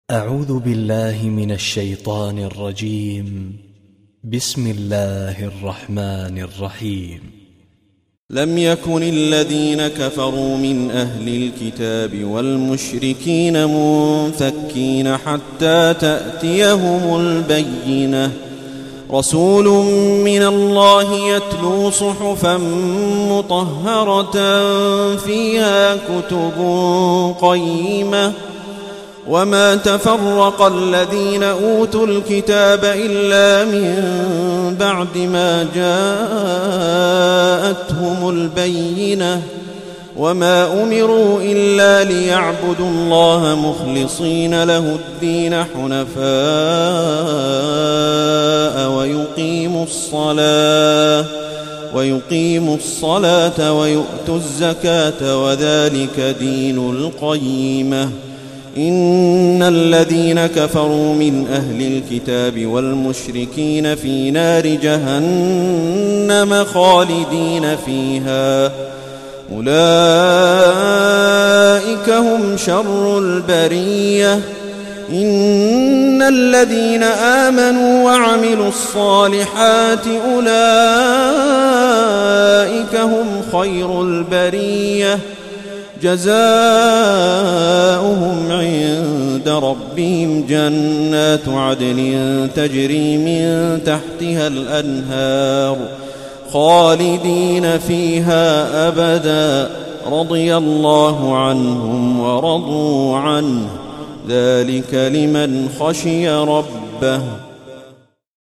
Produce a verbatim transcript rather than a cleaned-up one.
أعوذ بالله من الشيطان الرجيم. بسم الله الرحمن الرحيم. لم يكن الذين كفروا من أهل الكتاب والمشركين منفكين حتى تأتيهم البينة، رسول من الله يتلو صحفا مطهرة فيها كتب قيمة، وما تفرق الذين أوتوا الكتاب إلا من بعد ما جاءتهم البينة، وما أمروا إلا ليعبدوا الله مخلصين له الدين حنفاء ويقيموا الصلاة ويقيموا الصلاة ويؤتوا الزكاة وذلك دين القيمة. إن الذين كفروا من أهل الكتاب والمشركين في نار جهنم خالدين فيها، أولئك هم شر البرية. إن الذين آمنوا وعملوا الصالحات أولئك هم خير البرية، جزاؤهم عند ربهم جنات عدن تجري من تحتها الأنهار خالدين فيها أبدا، رضي الله عنهم ورضوا عنه، ذلك لمن خشي ربه.